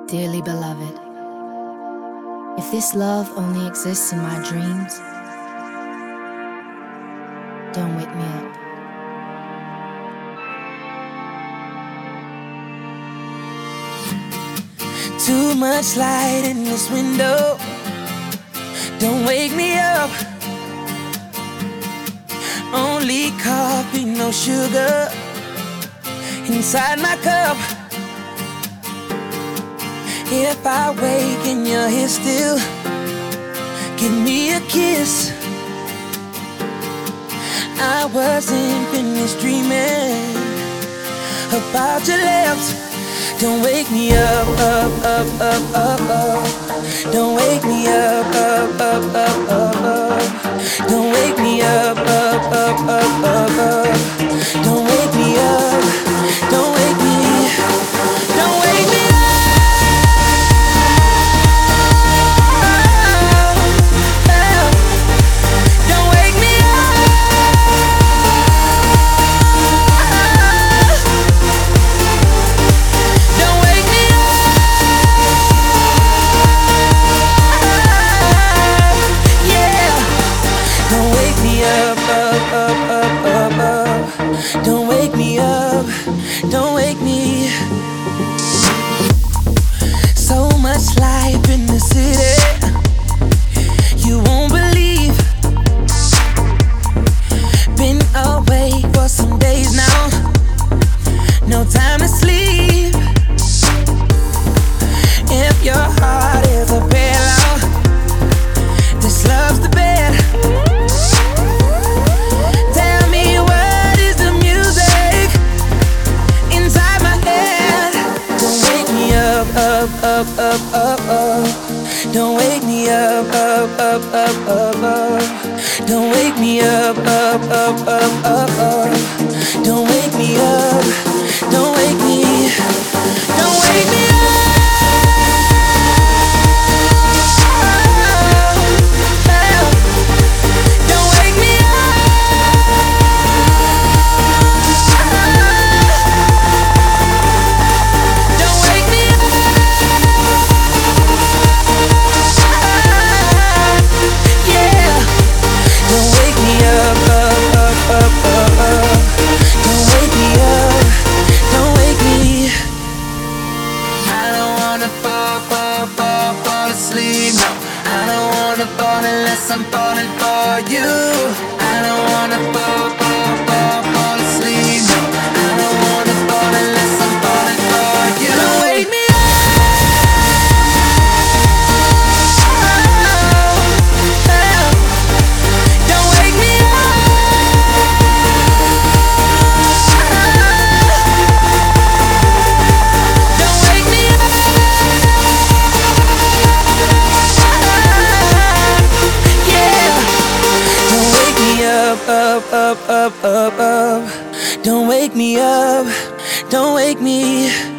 Dearly beloved, if this love only exists in my dreams, don't wake me up. Too much light in this window, don't wake me up. Only coffee, no sugar inside my cup. If I wake and you're here still, give me a kiss. I wasn't finished dreaming about your lips. Don't wake me up, up, up, up, up, up. Don't wake me up, up, up, up, up, up. Don't wake me up, up, up, up, up, up. Don't wake me up, don't wake me, don't wake me up. Don't wake me up, don't wake me. So much life in the city, you won't believe. Been away for some days now, no time to sleep. If your heart is a pillow, this love's the bed. Up, up, up, up. Don't wake me up, up, up, up, up, up. Don't wake me up, up, up, up, up, up. Don't wake me up, don't wake me, don't wake me up. Unless I'm falling for you, I don't wanna fall asleep. No, I don't wanna fall unless I'm falling for you. Don't wake me up. Don't wake me up. Don't wake me up. Up, up, up, up, up. Don't wake me up, don't wake me.